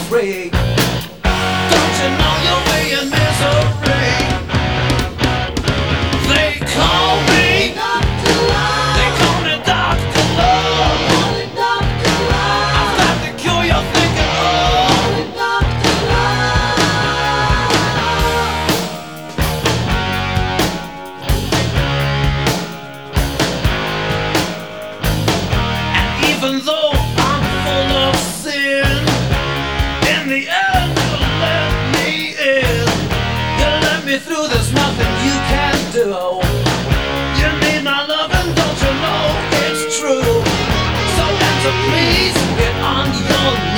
misery. Don't you know you'll be in misery? They call me Dr. Love. They call me Dr. Love. I've got the cure you're thinking of. Dr. And even though I'm full of sin, in the end you let me in. You let me through, there's nothing you can do. You need my love and don't you know it's true? So answer please, get on your